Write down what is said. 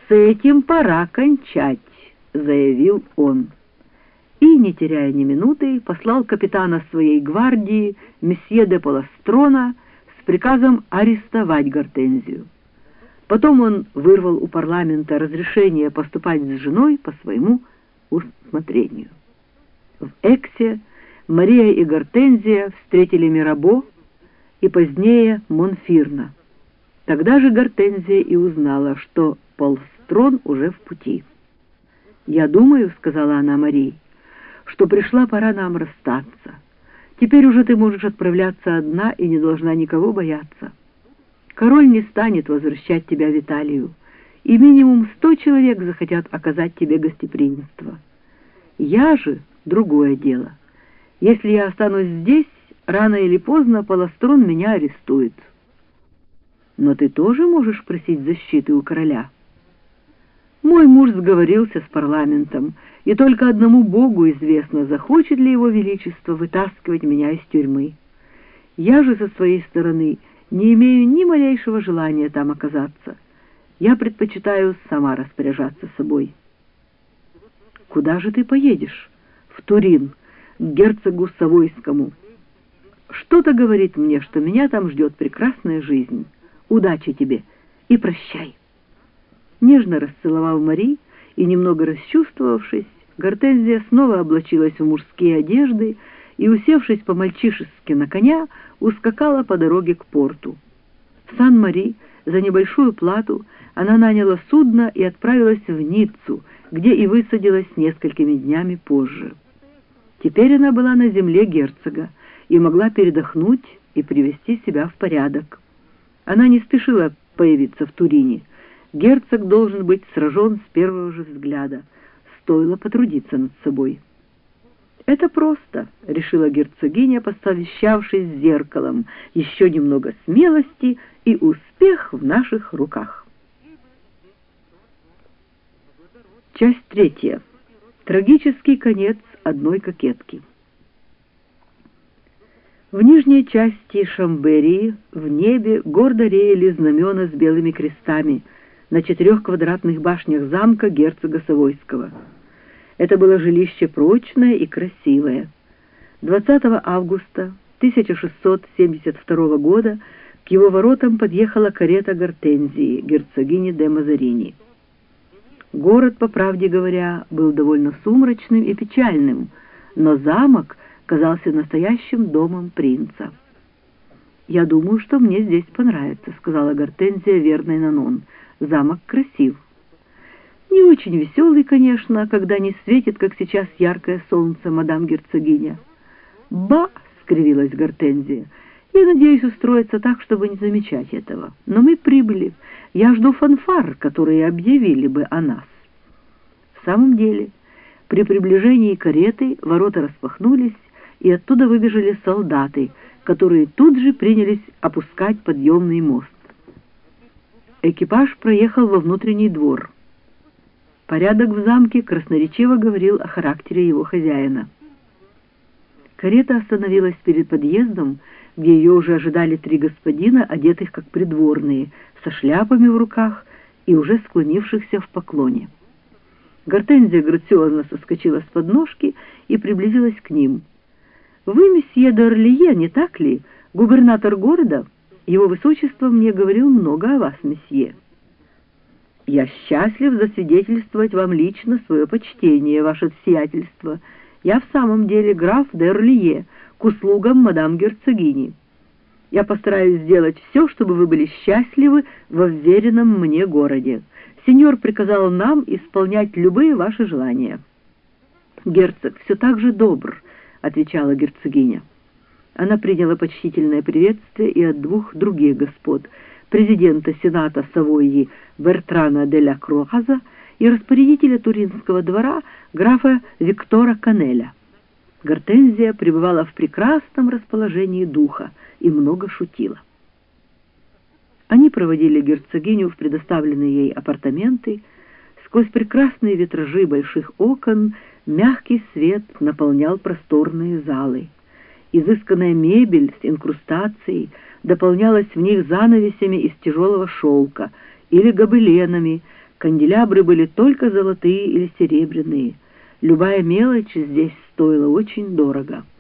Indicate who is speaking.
Speaker 1: «С этим пора кончать», — заявил он. И, не теряя ни минуты, послал капитана своей гвардии, месье де Поластрона, с приказом арестовать Гортензию. Потом он вырвал у парламента разрешение поступать с женой по своему усмотрению. В Эксе Мария и Гортензия встретили Мирабо и позднее Монфирна. Тогда же Гортензия и узнала, что Поластрон уже в пути. «Я думаю, — сказала она Марии, — что пришла пора нам расстаться. Теперь уже ты можешь отправляться одна и не должна никого бояться. Король не станет возвращать тебя в Италию, и минимум 100 человек захотят оказать тебе гостеприимство. Я же — другое дело. Если я останусь здесь, рано или поздно Поластрон меня арестует. Но ты тоже можешь просить защиты у короля. Мой муж сговорился с парламентом, и только одному Богу известно, захочет ли его величество вытаскивать меня из тюрьмы. Я же со своей стороны не имею ни малейшего желания там оказаться. Я предпочитаю сама распоряжаться собой». «Куда же ты поедешь?» «В Турин, к герцогу Савойскому. Что-то говорит мне, что меня там ждет прекрасная жизнь. Удачи тебе и прощай». Нежно расцеловав Мари и немного расчувствовавшись, Гортензия снова облачилась в мужские одежды и, усевшись по-мальчишески на коня, ускакала по дороге к порту. В Сан-Мари за небольшую плату она наняла судно и отправилась в Ниццу, где и высадилась несколькими днями позже. Теперь она была на земле герцога и могла передохнуть и привести себя в порядок. Она не спешила появиться в Турине. Герцог должен быть сражен с первого же взгляда. Стоило потрудиться над собой. «Это просто», — решила герцогиня, посовещавшись с зеркалом. «Еще немного смелости, и успех в наших руках». Часть 3. Трагический конец одной кокетки. В нижней части Шамберии в небе гордо реяли знамена с белыми крестами на 4 квадратных башнях замка герцога Савойского. Это было жилище прочное и красивое. 20 августа 1672 года к его воротам подъехала карета Гортензии, герцогини де Мазарини. Город, по правде говоря, был довольно сумрачным и печальным, но замок казался настоящим домом принца. «Я думаю, что мне здесь понравится», — сказала Гортензия верной Нанон. «Замок красив. Не очень веселый, конечно, когда не светит, как сейчас, яркое солнце, мадам герцогиня». «Ба!» — скривилась Гортензия. «Я надеюсь устроиться так, чтобы не замечать этого. Но мы прибыли. Я жду фанфар, которые объявили бы о нас». В самом деле, при приближении кареты ворота распахнулись, и оттуда выбежали солдаты, которые тут же принялись опускать подъемный мост. Экипаж проехал во внутренний двор. Порядок в замке красноречиво говорил о характере его хозяина. Карета остановилась перед подъездом, где ее уже ожидали 3 господина, одетых как придворные, со шляпами в руках и уже склонившихся в поклоне. Гортензия грациозно соскочила с подножки и приблизилась к ним. «Вы месье д'Орлие, не так ли? Губернатор города? Его высочество мне говорил много о вас, месье». «Я счастлив засвидетельствовать вам лично свое почтение, ваше сиятельство. Я в самом деле граф д'Орлие, к услугам мадам герцогини. Я постараюсь сделать все, чтобы вы были счастливы во вверенном мне городе. Сеньор приказал нам исполнять любые ваши желания». «Герцог все так же добр», — отвечала герцогиня. Она приняла почтительное приветствие и от 2 других господ, президента Сената Савойи Бертрана де ля Круаза и распорядителя Туринского двора графа Виктора Канеля. Гортензия пребывала в прекрасном расположении духа и много шутила. Они проводили герцогиню в предоставленные ей апартаменты. Сквозь прекрасные витражи больших окон мягкий свет наполнял просторные залы. Изысканная мебель с инкрустацией дополнялась в них занавесями из тяжелого шелка или гобеленами, Канделябры были только золотые или серебряные. Любая мелочь здесь стоила очень дорого.